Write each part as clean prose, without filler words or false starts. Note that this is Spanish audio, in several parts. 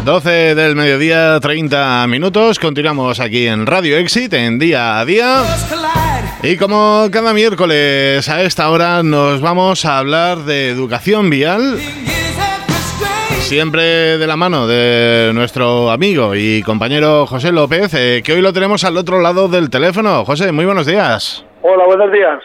12 del mediodía, 30 minutos. Continuamos aquí en Radio Exit, en Día a Día. Y como cada miércoles a esta hora nos vamos a hablar de educación vial. Siempre de la mano de nuestro amigo y compañero José López, que hoy lo tenemos al otro lado del teléfono. José, muy buenos días. Hola, buenos días.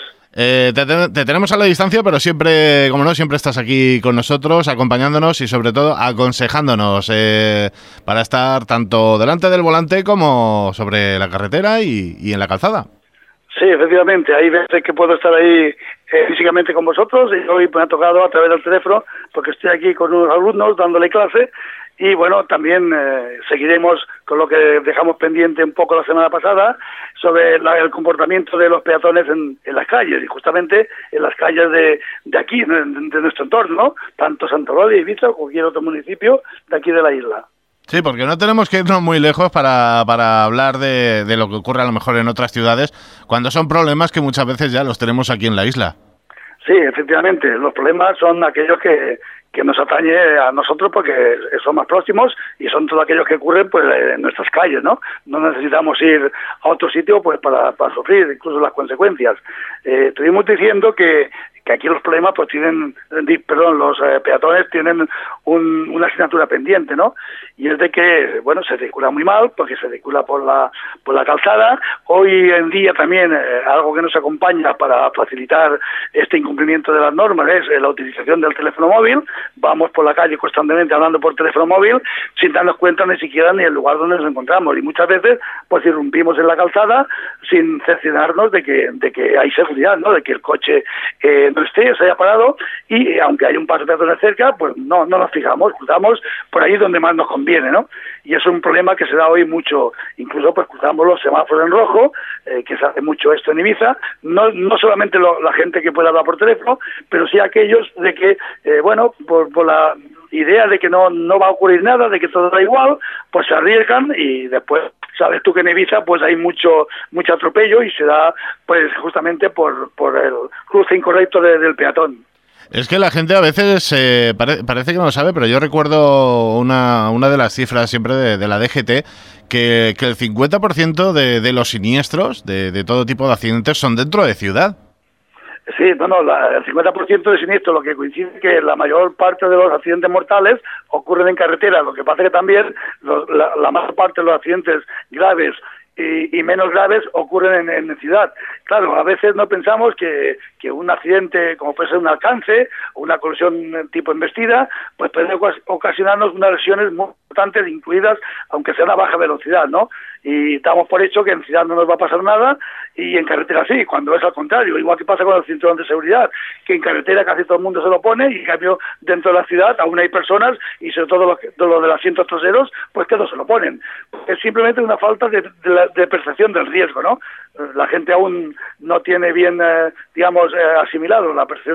Te tenemos a la distancia, pero siempre, como no, siempre estás aquí con nosotros, acompañándonos y sobre todo aconsejándonos para estar tanto delante del volante como sobre la carretera y en la calzada. Sí, efectivamente, hay veces que puedo estar ahí físicamente con vosotros y hoy me ha tocado a través del teléfono porque estoy aquí con unos alumnos dándole clase y bueno, también seguiremos con lo que dejamos pendiente un poco la semana pasada sobre el comportamiento de los peatones en las calles y justamente en las calles de aquí, de nuestro entorno, tanto Santa Eulalia, Ibiza o cualquier otro municipio de aquí de la isla. Sí, porque no tenemos que irnos muy lejos para hablar de lo que ocurre a lo mejor en otras ciudades, cuando son problemas que muchas veces ya los tenemos aquí en la isla. Sí, efectivamente, los problemas son aquellos que nos atañe a nosotros porque son más próximos y son todos aquellos que ocurren pues en nuestras calles, ¿no? No necesitamos ir a otro sitio pues para sufrir incluso las consecuencias. Estuvimos diciendo que aquí los problemas pues los peatones tienen una asignatura pendiente, ¿no? Y es de que, bueno, se circula muy mal porque se circula por la calzada. Hoy en día también algo que nos acompaña para facilitar este incumplimiento de las normas es la utilización del teléfono móvil. Vamos por la calle constantemente hablando por teléfono móvil sin darnos cuenta ni siquiera ni el lugar donde nos encontramos y muchas veces pues irrumpimos en la calzada sin cerciorarnos de que hay seguridad, ¿no? De que el coche no se haya parado y aunque hay un paso peatonal cerca pues no nos fijamos, cruzamos por ahí donde más nos conviene, ¿no? Y es un problema que se da hoy mucho, incluso pues cruzamos los semáforos en rojo, que se hace mucho esto en Ibiza, no solamente la gente que puede hablar por teléfono, pero sí aquellos de que, por la idea de que no va a ocurrir nada, de que todo da igual, pues se arriesgan y después sabes tú que en Ibiza pues hay mucho atropello y se da pues justamente por el cruce incorrecto del peatón. Es que la gente a veces parece que no lo sabe, pero yo recuerdo una de las cifras siempre de la DGT, que el 50% de los siniestros, de todo tipo de accidentes, son dentro de ciudad. Sí, el 50% de siniestros, lo que coincide es que la mayor parte de los accidentes mortales ocurren en carretera, lo que pasa que también la mayor parte de los accidentes graves y menos graves ocurren en ciudad. Claro, a veces no pensamos que un accidente, como puede ser un alcance o una colisión tipo embestida, pues puede ocasionarnos unas lesiones muy importantes, incluidas, aunque sea a baja velocidad, ¿no? Y damos por hecho que en ciudad no nos va a pasar nada y en carretera sí, cuando es al contrario, igual que pasa con el cinturón de seguridad, que en carretera casi todo el mundo se lo pone y en cambio dentro de la ciudad aún hay personas y sobre todo los de los asientos traseros pues que no se lo ponen. Es simplemente una falta de percepción del riesgo, ¿no? La gente aún no tiene bien, asimilado la percepción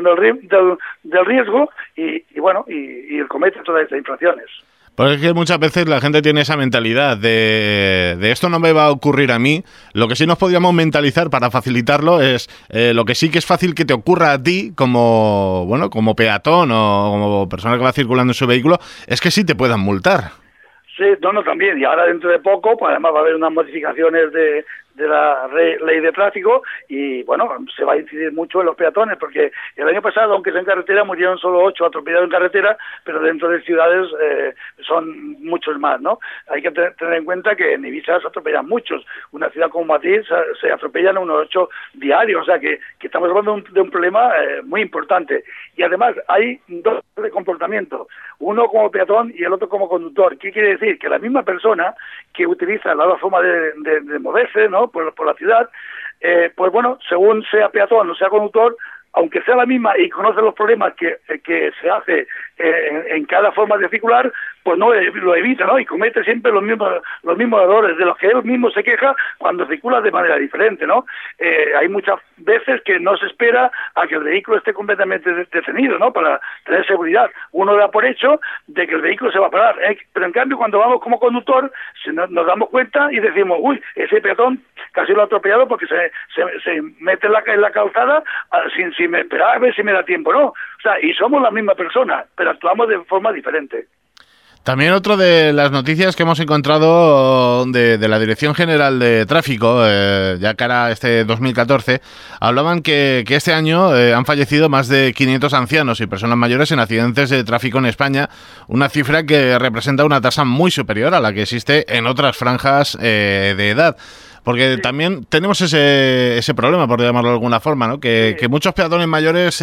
del riesgo y comete todas estas infracciones. Porque es que muchas veces la gente tiene esa mentalidad de esto no me va a ocurrir a mí. Lo que sí nos podríamos mentalizar para facilitarlo es lo que sí que es fácil que te ocurra a ti como peatón o como persona que va circulando en su vehículo, es que sí te puedan multar. Sí, también. Y ahora dentro de poco, pues además va a haber unas modificaciones de la ley de tráfico y, bueno, se va a incidir mucho en los peatones porque el año pasado, aunque sea en carretera, murieron solo 8 atropellados en carretera, pero dentro de ciudades son muchos más, ¿no? Hay que tener en cuenta que en Ibiza se atropellan muchos. Una ciudad como Madrid se atropellan unos 8 diarios, o sea que estamos hablando de un problema muy importante. Y además hay dos de comportamiento, uno como peatón y el otro como conductor. ¿Qué quiere decir? Que la misma persona que utiliza la nueva forma de moverse, ¿no?, por la ciudad, pues bueno, según sea peatón o sea conductor, aunque sea la misma y conoce los problemas que se hace en cada forma de circular, pues no lo evita, ¿no? Y comete siempre los mismos errores de los que él mismo se queja cuando circula de manera diferente, ¿no? Hay muchas veces que no se espera a que el vehículo esté completamente detenido, ¿no? Para tener seguridad. Uno da por hecho de que el vehículo se va a parar, pero en cambio cuando vamos como conductor nos damos cuenta y decimos, uy, ese peatón casi lo ha atropellado porque se mete en la calzada sin esperar a ver si me da tiempo, ¿no? O sea, y somos la misma persona, pero actuamos de forma diferente. También otro de las noticias que hemos encontrado de la Dirección General de Tráfico, ya cara a este 2014, hablaban que este año han fallecido más de 500 ancianos y personas mayores en accidentes de tráfico en España, una cifra que representa una tasa muy superior a la que existe en otras franjas de edad. Porque también tenemos ese problema, por llamarlo de alguna forma, ¿no? Que muchos peatones mayores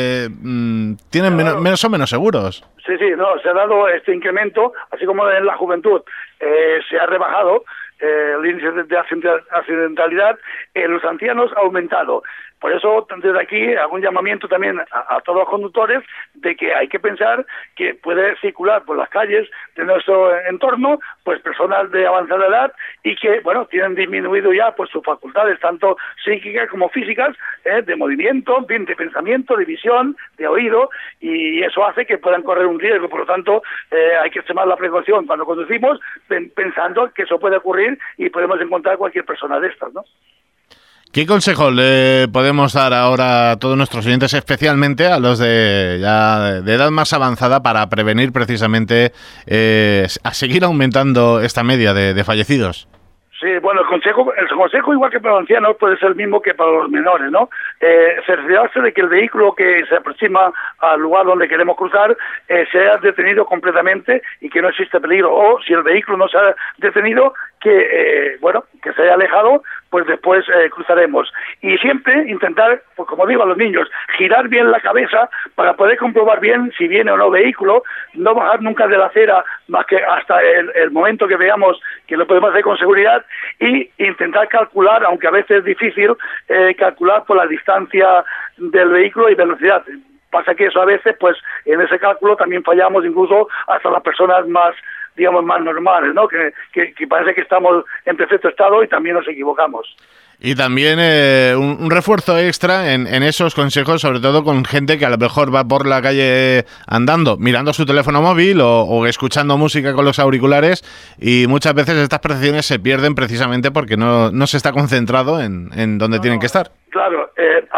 tienen son menos seguros. Sí, no, se ha dado este incremento, así como en la juventud se ha rebajado el índice de accidentalidad, en los ancianos ha aumentado. Por eso, desde aquí, hago un llamamiento también a todos los conductores de que hay que pensar que puede circular por las calles de nuestro entorno pues personas de avanzada edad y que, bueno, tienen disminuido ya pues sus facultades, tanto psíquicas como físicas, de movimiento, de pensamiento, de visión, de oído, y eso hace que puedan correr un riesgo. Por lo tanto, hay que extremar la precaución cuando conducimos, pensando que eso puede ocurrir y podemos encontrar cualquier persona de estas, ¿no? ¿Qué consejo le podemos dar ahora a todos nuestros oyentes, especialmente a los de edad más avanzada, para prevenir precisamente a seguir aumentando esta media de fallecidos? Sí, bueno, el consejo igual que para los ancianos puede ser el mismo que para los menores, ¿no? Cerciorarse de que el vehículo que se aproxima al lugar donde queremos cruzar sea detenido completamente y que no existe peligro, o si el vehículo no se ha detenido, que se haya alejado, pues después cruzaremos. Y siempre intentar, pues como digo a los niños, girar bien la cabeza para poder comprobar bien si viene o no vehículo, no bajar nunca de la acera más que hasta el momento que veamos que lo podemos hacer con seguridad, y intentar calcular, aunque a veces es difícil, calcular por la distancia del vehículo y velocidad. Pasa que eso a veces, pues en ese cálculo también fallamos, incluso hasta las personas más, digamos, más normales, ¿no? Que parece que estamos en perfecto estado y también nos equivocamos. Y también un refuerzo extra en esos consejos, sobre todo con gente que a lo mejor va por la calle andando, mirando su teléfono móvil o escuchando música con los auriculares, y muchas veces estas prestaciones se pierden precisamente porque no se está concentrado en donde tienen que estar. Claro,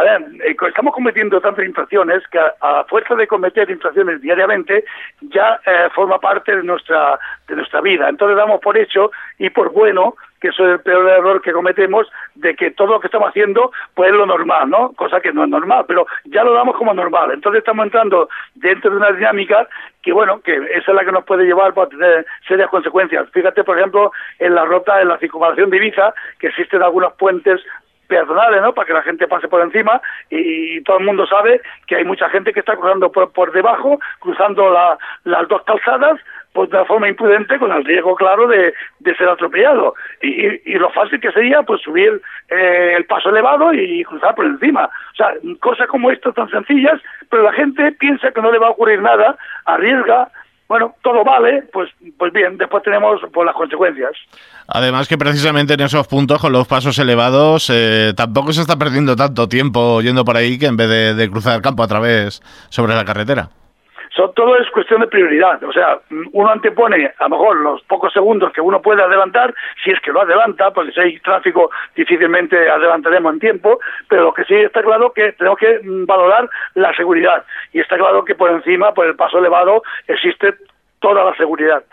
estamos cometiendo tantas infracciones que a fuerza de cometer infracciones diariamente ya forma parte de nuestra vida. Entonces damos por hecho y por bueno, que eso es el peor error que cometemos, de que todo lo que estamos haciendo pues es lo normal, ¿no? Cosa que no es normal, pero ya lo damos como normal. Entonces estamos entrando dentro de una dinámica que, bueno, que esa es la que nos puede llevar para tener serias consecuencias. Fíjate, por ejemplo, en la circunvalación de Ibiza, que existen algunos puentes peatonales, ¿no?, para que la gente pase por encima, y todo el mundo sabe que hay mucha gente que está cruzando por debajo, cruzando las dos calzadas, pues de una forma imprudente, con el riesgo claro de ser atropellado, y lo fácil que sería pues subir el paso elevado y cruzar por encima. O sea, cosas como estas tan sencillas, pero la gente piensa que no le va a ocurrir nada, arriesga. Bueno, todo vale, pues bien, después tenemos pues las consecuencias. Además que precisamente en esos puntos, con los pasos elevados, tampoco se está perdiendo tanto tiempo yendo por ahí que en vez de cruzar el campo sobre la carretera. Todo es cuestión de prioridad. O sea, uno antepone a lo mejor los pocos segundos que uno puede adelantar, si es que lo adelanta, porque si hay tráfico difícilmente adelantaremos en tiempo, pero lo que sí está claro que tenemos que valorar la seguridad, y está claro que por encima, por el paso elevado, existe toda la seguridad.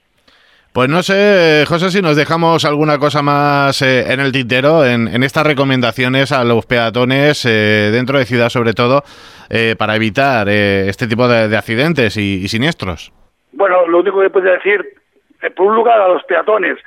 Pues no sé, José, si nos dejamos alguna cosa más en el tintero, en estas recomendaciones a los peatones, dentro de ciudad sobre todo, para evitar este tipo de accidentes y siniestros. Bueno, lo único que puedo decir, por un lugar, a los peatones,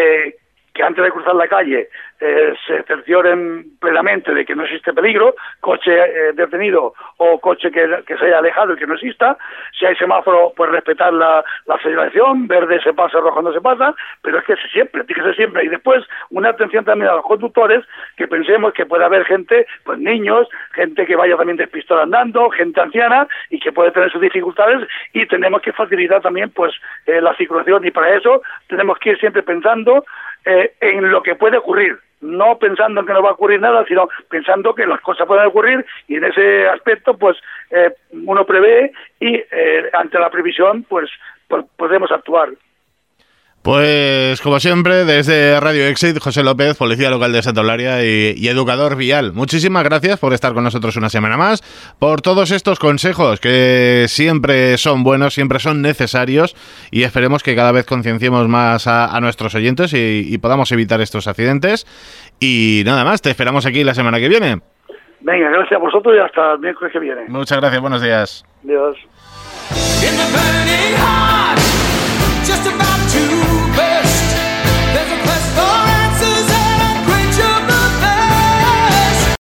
que antes de cruzar la calle se cercioren plenamente de que no existe peligro, coche detenido o coche que se haya alejado y que no exista. Si hay semáforo, pues respetar la señalización, verde se pasa, rojo no se pasa, pero es que tiene que ser siempre. Y después, una atención también a los conductores, que pensemos que puede haber gente, pues niños, gente que vaya también despistada andando, gente anciana y que puede tener sus dificultades, y tenemos que facilitar también pues la circulación, y para eso tenemos que ir siempre pensando en lo que puede ocurrir, no pensando en que no va a ocurrir nada, sino pensando que las cosas pueden ocurrir, y en ese aspecto pues uno prevé y ante la previsión pues podemos actuar. Pues como siempre, desde Radio Exit, José López, policía local de Santa Eulalia y educador vial. Muchísimas gracias por estar con nosotros una semana más, por todos estos consejos que siempre son buenos, siempre son necesarios, y esperemos que cada vez concienciemos más a nuestros oyentes y podamos evitar estos accidentes. Y nada más, te esperamos aquí la semana que viene. Venga, gracias a vosotros y hasta el miércoles que viene. Muchas gracias, buenos días. Adiós.